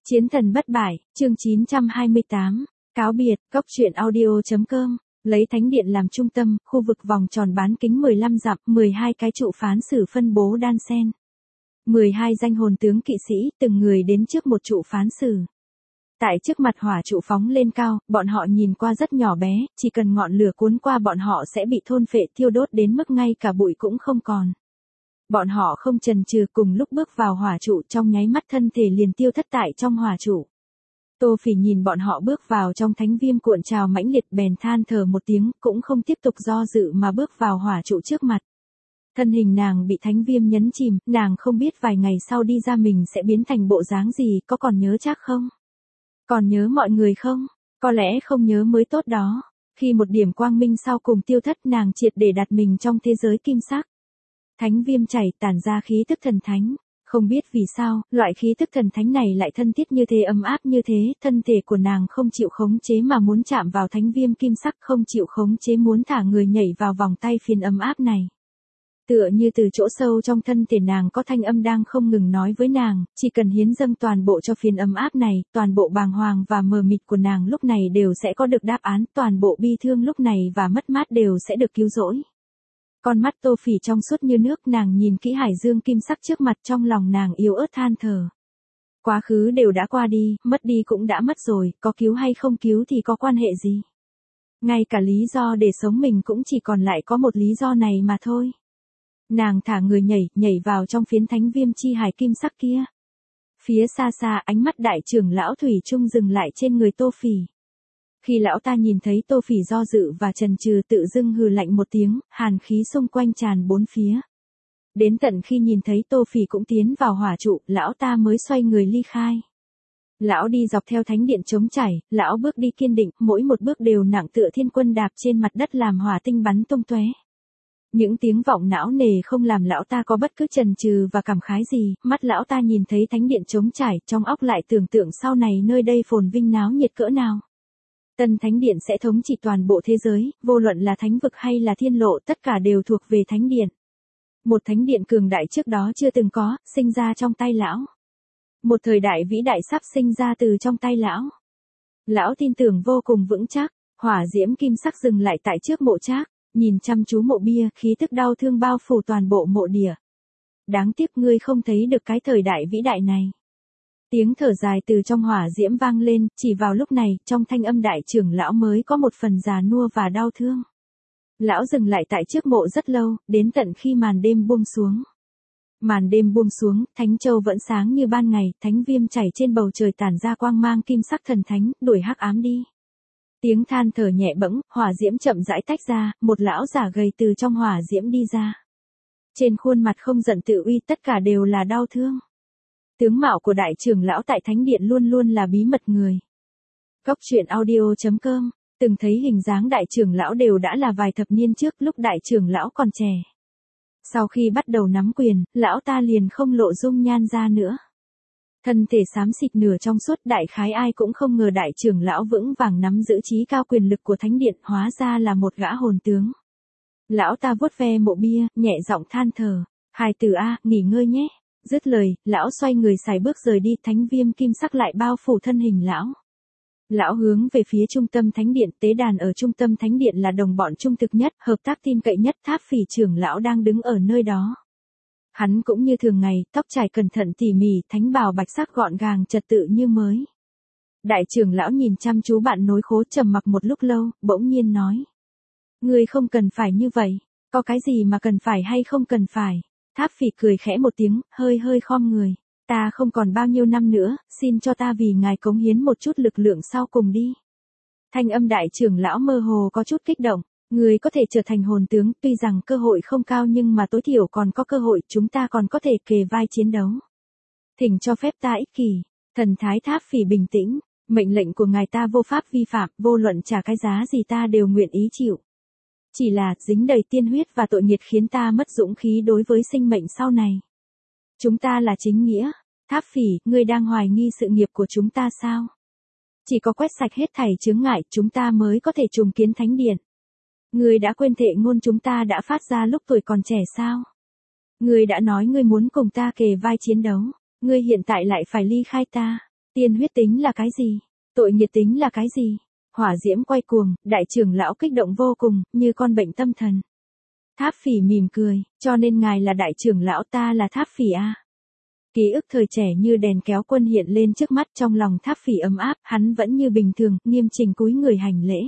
Chiến thần bất bại, chương 928, cáo biệt, cốc truyện audio.com, lấy thánh điện làm trung tâm, khu vực vòng tròn bán kính 15 dặm, 12 cái trụ phán xử phân bố đan xen. 12 danh hồn tướng kỵ sĩ, từng người đến trước một trụ phán xử. Tại trước mặt hỏa trụ phóng lên cao, bọn họ nhìn qua rất nhỏ bé, chỉ cần ngọn lửa cuốn qua bọn họ sẽ bị thôn phệ thiêu đốt đến mức ngay cả bụi cũng không còn. Bọn họ không chần chừ cùng lúc bước vào hỏa trụ, trong nháy mắt thân thể liền tiêu thất tại trong hỏa trụ. Tô Phỉ nhìn bọn họ bước vào trong thánh viêm cuộn trào mãnh liệt bèn than thở một tiếng, cũng không tiếp tục do dự mà bước vào hỏa trụ trước mặt. Thân hình nàng bị thánh viêm nhấn chìm, nàng không biết vài ngày sau đi ra mình sẽ biến thành bộ dáng gì, có còn nhớ chắc không? Còn nhớ mọi người không? Có lẽ không nhớ mới tốt đó. Khi một điểm quang minh sau cùng tiêu thất, nàng triệt để đặt mình trong thế giới kim sắc. Thánh viêm chảy tản ra khí tức thần thánh. Không biết vì sao, loại khí tức thần thánh này lại thân thiết như thế, ấm áp như thế, thân thể của nàng không chịu khống chế mà muốn chạm vào thánh viêm kim sắc, không chịu khống chế muốn thả người nhảy vào vòng tay phiến ấm áp này. Tựa như từ chỗ sâu trong thân thể nàng có thanh âm đang không ngừng nói với nàng, chỉ cần hiến dâng toàn bộ cho phiến ấm áp này, toàn bộ bàng hoàng và mờ mịt của nàng lúc này đều sẽ có được đáp án, toàn bộ bi thương lúc này và mất mát đều sẽ được cứu rỗi. Con mắt Tô Phỉ trong suốt như nước, nàng nhìn kỹ hải dương kim sắc trước mặt, trong lòng nàng yếu ớt than thở. Quá khứ đều đã qua đi, mất đi cũng đã mất rồi, có cứu hay không cứu thì có quan hệ gì. Ngay cả lý do để sống mình cũng chỉ còn lại có một lý do này mà thôi. Nàng thả người nhảy vào trong phiến thánh viêm chi hải kim sắc kia. Phía xa xa ánh mắt đại trưởng lão Thủy Trung dừng lại trên người Tô Phỉ. Khi lão ta nhìn thấy Tô Phỉ do dự và chần chừ, tự dưng hừ lạnh một tiếng, hàn khí xung quanh tràn bốn phía. Đến tận khi nhìn thấy Tô Phỉ cũng tiến vào hỏa trụ, lão ta mới xoay người ly khai. Lão đi dọc theo thánh điện trống chảy, lão bước đi kiên định, mỗi một bước đều nặng tựa thiên quân đạp trên mặt đất làm hỏa tinh bắn tung tóe. Những tiếng vọng não nề không làm lão ta có bất cứ chần chừ và cảm khái gì, mắt lão ta nhìn thấy thánh điện trống trải, trong óc lại tưởng tượng sau này nơi đây phồn vinh náo nhiệt cỡ nào. Tân thánh điện sẽ thống trị toàn bộ thế giới, vô luận là thánh vực hay là thiên lộ, tất cả đều thuộc về thánh điện. Một thánh điện cường đại trước đó chưa từng có, sinh ra trong tay lão. Một thời đại vĩ đại sắp sinh ra từ trong tay lão. Lão tin tưởng vô cùng vững chắc, hỏa diễm kim sắc dừng lại tại trước mộ Trác. Nhìn chăm chú mộ bia, khí tức đau thương bao phủ toàn bộ mộ địa. Đáng tiếc ngươi không thấy được cái thời đại vĩ đại này. Tiếng thở dài từ trong hỏa diễm vang lên, chỉ vào lúc này, trong thanh âm đại trưởng lão mới có một phần già nua và đau thương. Lão dừng lại tại trước mộ rất lâu, đến tận khi màn đêm buông xuống. Màn đêm buông xuống, thánh châu vẫn sáng như ban ngày, thánh viêm chảy trên bầu trời tản ra quang mang kim sắc thần thánh, đuổi hắc ám đi. Tiếng than thở nhẹ bẫng, hỏa diễm chậm rãi tách ra, một lão giả gầy từ trong hỏa diễm đi ra. Trên khuôn mặt không giận tự uy, tất cả đều là đau thương. Tướng mạo của đại trưởng lão tại thánh điện luôn luôn là bí mật người. Cốc truyện audio.com, từng thấy hình dáng đại trưởng lão đều đã là vài thập niên trước, lúc đại trưởng lão còn trẻ. Sau khi bắt đầu nắm quyền, lão ta liền không lộ dung nhan ra nữa. Thân thể xám xịt nửa trong suốt, đại khái ai cũng không ngờ đại trưởng lão vững vàng nắm giữ trí cao quyền lực của thánh điện, hóa ra là một gã hồn tướng. Lão ta vuốt ve mộ bia, nhẹ giọng than thở, hài tử a, nghỉ ngơi nhé. Dứt lời, lão xoay người sải bước rời đi, thánh viêm kim sắc lại bao phủ thân hình lão. Lão hướng về phía trung tâm thánh điện, tế đàn ở trung tâm thánh điện là đồng bọn trung thực nhất, hợp tác tin cậy nhất, Tháp Phỉ trưởng lão đang đứng ở nơi đó. Hắn cũng như thường ngày, tóc trải cẩn thận tỉ mỉ, thánh bào bạch sắc gọn gàng trật tự như mới. Đại trưởng lão nhìn chăm chú bạn nối khố, trầm mặc một lúc lâu, bỗng nhiên nói. Ngươi không cần phải như vậy, có cái gì mà cần phải hay không cần phải. Tháp Phỉ cười khẽ một tiếng, hơi khom người. Ta không còn bao nhiêu năm nữa, xin cho ta vì ngài cống hiến một chút lực lượng sau cùng đi. Thanh âm đại trưởng lão mơ hồ có chút kích động. Người có thể trở thành hồn tướng, tuy rằng cơ hội không cao nhưng mà tối thiểu còn có cơ hội, chúng ta còn có thể kề vai chiến đấu. Thỉnh cho phép ta ích kỷ. Thần thái Tháp Phỉ bình tĩnh, mệnh lệnh của ngài ta vô pháp vi phạm, vô luận trả cái giá gì ta đều nguyện ý chịu. Chỉ là, dính đầy tiên huyết và tội nghiệt khiến ta mất dũng khí đối với sinh mệnh sau này. Chúng ta là chính nghĩa. Tháp Phỉ, ngươi đang hoài nghi sự nghiệp của chúng ta sao? Chỉ có quét sạch hết thảy chướng ngại, chúng ta mới có thể trùng kiến thánh điện. Ngươi đã quên thệ ngôn chúng ta đã phát ra lúc tuổi còn trẻ sao? Ngươi đã nói ngươi muốn cùng ta kề vai chiến đấu, ngươi hiện tại lại phải ly khai ta. Tiên huyết tính là cái gì? Tội nghiệt tính là cái gì? Hỏa diễm quay cuồng, đại trưởng lão kích động vô cùng, như con bệnh tâm thần. Tháp Phỉ mỉm cười, cho nên ngài là đại trưởng lão, ta là Tháp Phỉ a. Ký ức thời trẻ như đèn kéo quân hiện lên trước mắt, trong lòng Tháp Phỉ ấm áp, hắn vẫn như bình thường, nghiêm chỉnh cúi người hành lễ.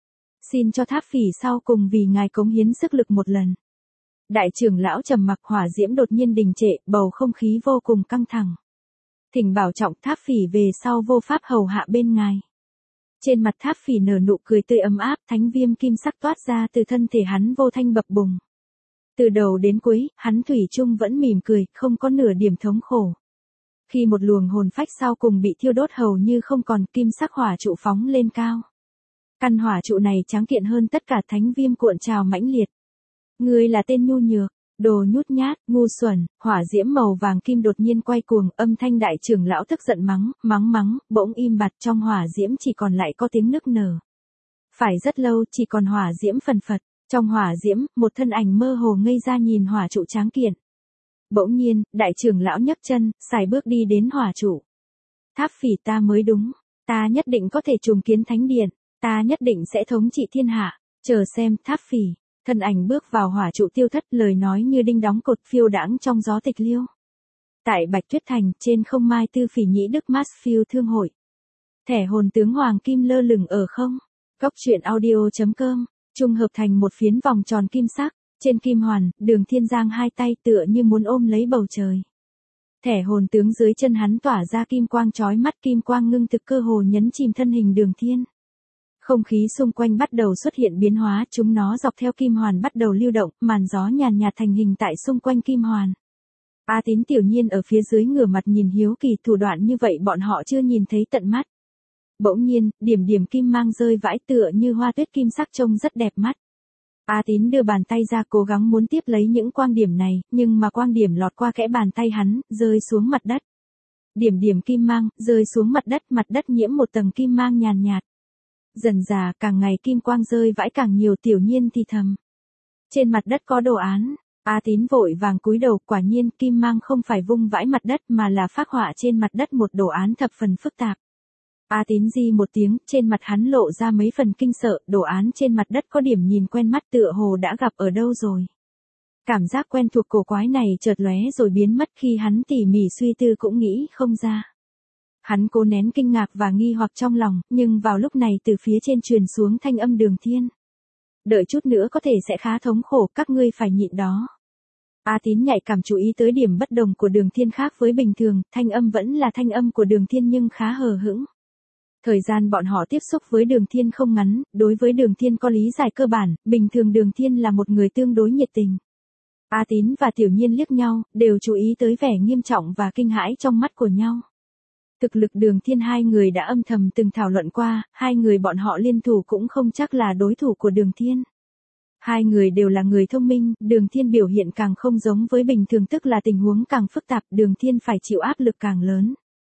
Xin cho Tháp Phỉ sau cùng vì ngài cống hiến sức lực một lần. Đại trưởng lão trầm mặc, hỏa diễm đột nhiên đình trệ, bầu không khí vô cùng căng thẳng. Thỉnh bảo trọng, Tháp Phỉ về sau vô pháp hầu hạ bên ngài. Trên mặt Tháp Phỉ nở nụ cười tươi ấm áp, thánh viêm kim sắc toát ra từ thân thể hắn vô thanh bập bùng. Từ đầu đến cuối, hắn thủy chung vẫn mỉm cười, không có nửa điểm thống khổ. Khi một luồng hồn phách sau cùng bị thiêu đốt hầu như không còn, kim sắc hỏa trụ phóng lên cao. Căn hỏa trụ này trắng kiện hơn tất cả, thánh viêm cuộn trào mãnh liệt. Ngươi là tên nhu nhược, đồ nhút nhát, ngu xuẩn. Hỏa diễm màu vàng kim đột nhiên quay cuồng, âm thanh đại trưởng lão tức giận mắng, bỗng im bặt, trong hỏa diễm chỉ còn lại có tiếng nức nở. Phải rất lâu, chỉ còn hỏa diễm phần phật. Trong hỏa diễm, một thân ảnh mơ hồ ngây ra nhìn hỏa trụ tráng kiện. Bỗng nhiên, đại trưởng lão nhấc chân, sải bước đi đến hỏa trụ. Tháp Phỉ, ta mới đúng, ta nhất định có thể trùng kiến thánh điện, ta nhất định sẽ thống trị thiên hạ, chờ xem. Tháp Phỉ, thân ảnh bước vào hỏa trụ tiêu thất, lời nói như đinh đóng cột, phiêu đãng trong gió tịch liêu. Tại Bạch Tuyết Thành, trên không Mai Tư Phỉ Nhĩ Đức Marsfield thương hội. Thẻ hồn tướng hoàng kim lơ lửng ở không. Góc truyện audio.com, trung hợp thành một phiến vòng tròn kim sắc, trên kim hoàn, Đường Thiên giang hai tay tựa như muốn ôm lấy bầu trời. Thẻ hồn tướng dưới chân hắn tỏa ra kim quang chói mắt, kim quang ngưng thực cơ hồ nhấn chìm thân hình Đường Thiên. Không khí xung quanh bắt đầu xuất hiện biến hóa, chúng nó dọc theo kim hoàn bắt đầu lưu động, màn gió nhàn nhạt thành hình tại xung quanh kim hoàn. A Tín Tiểu Nhiên ở phía dưới ngửa mặt nhìn hiếu kỳ, thủ đoạn như vậy bọn họ chưa nhìn thấy tận mắt. Bỗng nhiên, điểm điểm kim mang rơi vãi tựa như hoa tuyết kim sắc trông rất đẹp mắt. A Tín đưa bàn tay ra cố gắng muốn tiếp lấy những quang điểm này, nhưng mà quang điểm lọt qua kẽ bàn tay hắn, rơi xuống mặt đất. Điểm điểm kim mang, rơi xuống mặt đất nhiễm một tầng kim mang nhàn nhạt. Dần dà, càng ngày kim quang rơi vãi càng nhiều. Tiểu Nhiên thì thầm. Trên mặt đất có đồ án. A Tín vội vàng cúi đầu, quả nhiên kim mang không phải vung vãi mặt đất mà là phác họa trên mặt đất một đồ án thập phần phức tạp. A Tín di một tiếng, trên mặt hắn lộ ra mấy phần kinh sợ, đồ án trên mặt đất có điểm nhìn quen mắt tựa hồ đã gặp ở đâu rồi. Cảm giác quen thuộc cổ quái này chợt lóe rồi biến mất, khi hắn tỉ mỉ suy tư cũng nghĩ không ra. Hắn cố nén kinh ngạc và nghi hoặc trong lòng, nhưng vào lúc này từ phía trên truyền xuống thanh âm Đường Thiên. Đợi chút nữa có thể sẽ khá thống khổ, các ngươi phải nhịn đó. A Tín nhạy cảm chú ý tới điểm bất đồng của Đường Thiên khác với bình thường, thanh âm vẫn là thanh âm của Đường Thiên nhưng khá hờ hững. Thời gian bọn họ tiếp xúc với Đường Thiên không ngắn, đối với Đường Thiên có lý giải cơ bản, bình thường Đường Thiên là một người tương đối nhiệt tình. A Tín và Tiểu Nhiên liếc nhau, đều chú ý tới vẻ nghiêm trọng và kinh hãi trong mắt của nhau. Thực lực Đường Thiên hai người đã âm thầm từng thảo luận qua, hai người bọn họ liên thủ cũng không chắc là đối thủ của Đường Thiên. Hai người đều là người thông minh, Đường Thiên biểu hiện càng không giống với bình thường, tức là tình huống càng phức tạp, Đường Thiên phải chịu áp lực càng lớn.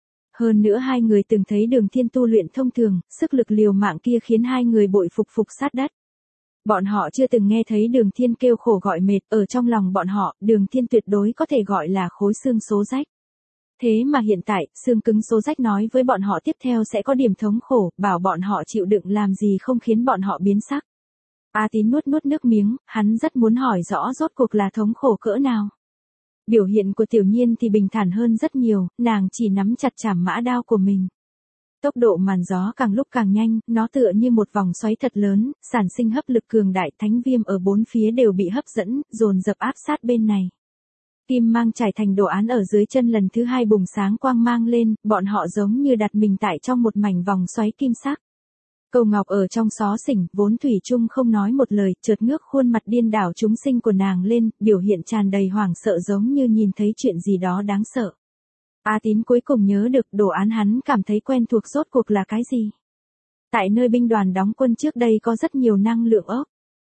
Hơn nữa hai người từng thấy Đường Thiên tu luyện thông thường, sức lực liều mạng kia khiến hai người bội phục sát đất. Bọn họ chưa từng nghe thấy Đường Thiên kêu khổ gọi mệt, ở trong lòng bọn họ, Đường Thiên tuyệt đối có thể gọi là khối xương số rách. Thế mà hiện tại, xương cứng số rách nói với bọn họ tiếp theo sẽ có điểm thống khổ, bảo bọn họ chịu đựng làm gì không khiến bọn họ biến sắc. A Tín nuốt nước miếng, hắn rất muốn hỏi rõ rốt cuộc là thống khổ cỡ nào. Biểu hiện của Tiểu Nhiên thì bình thản hơn rất nhiều, nàng chỉ nắm chặt chảm mã đao của mình. Tốc độ màn gió càng lúc càng nhanh, nó tựa như một vòng xoáy thật lớn, sản sinh hấp lực cường đại, thánh viêm ở bốn phía đều bị hấp dẫn, dồn dập áp sát bên này. Kim mang trải thành đồ án ở dưới chân lần thứ hai bùng sáng quang mang lên, bọn họ giống như đặt mình tại trong một mảnh vòng xoáy kim sắc. Cầu Ngọc ở trong xó xỉnh, vốn thủy chung không nói một lời, chợt ngước khuôn mặt điên đảo chúng sinh của nàng lên, biểu hiện tràn đầy hoảng sợ giống như nhìn thấy chuyện gì đó đáng sợ. A Tín cuối cùng nhớ được đồ án hắn cảm thấy quen thuộc rốt cuộc là cái gì. Tại nơi binh đoàn đóng quân trước đây có rất nhiều năng lượng ốc.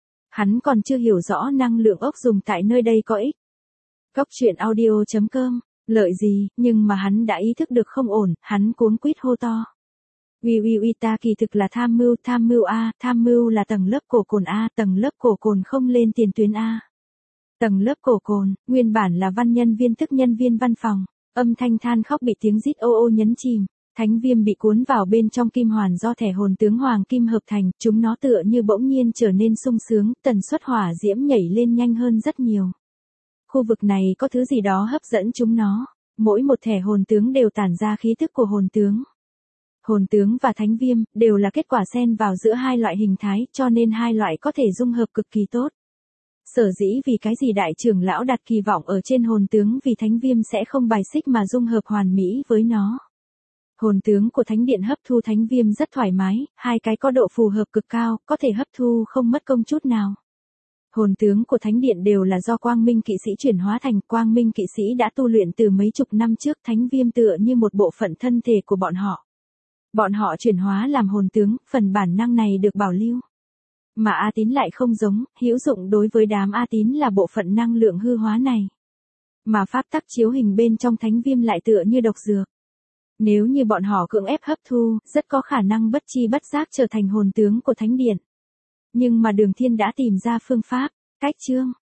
Hắn còn chưa hiểu rõ năng lượng ốc dùng tại nơi đây có ích. Góc truyện audio.com, lợi gì, nhưng mà hắn đã ý thức được không ổn, hắn cuống quýt hô to. Uy ta kỳ thực là tham mưu A, tham mưu là tầng lớp cổ cồn A, tầng lớp cổ cồn không lên tiền tuyến A. Tầng lớp cổ cồn, nguyên bản là văn nhân viên tức nhân viên văn phòng, âm thanh than khóc bị tiếng rít ô ô nhấn chìm, Thánh viêm bị cuốn vào bên trong kim hoàn do thẻ hồn tướng hoàng kim hợp thành, chúng nó tựa như bỗng nhiên trở nên sung sướng, tần suất hỏa diễm nhảy lên nhanh hơn rất nhiều. Khu vực này có thứ gì đó hấp dẫn chúng nó, mỗi một thẻ hồn tướng đều tản ra khí thức của hồn tướng. Hồn tướng và thánh viêm đều là kết quả xen vào giữa hai loại hình thái, cho nên hai loại có thể dung hợp cực kỳ tốt. Sở dĩ vì cái gì đại trưởng lão đặt kỳ vọng ở trên hồn tướng vì thánh viêm sẽ không bài xích mà dung hợp hoàn mỹ với nó. Hồn tướng của thánh điện hấp thu thánh viêm rất thoải mái, hai cái có độ phù hợp cực cao, có thể hấp thu không mất công chút nào. Hồn tướng của thánh điện đều là do quang minh kỵ sĩ chuyển hóa thành, quang minh kỵ sĩ đã tu luyện từ mấy chục năm trước, thánh viêm tựa như một bộ phận thân thể của bọn họ. Bọn họ chuyển hóa làm hồn tướng, phần bản năng này được bảo lưu. Mà A Tín lại không giống, hữu dụng đối với đám A Tín là bộ phận năng lượng hư hóa này. Mà pháp tắc chiếu hình bên trong thánh viêm lại tựa như độc dược. Nếu như bọn họ cưỡng ép hấp thu, rất có khả năng bất chi bất giác trở thành hồn tướng của thánh điện. Nhưng mà Đường Thiên đã tìm ra phương pháp, cách chương.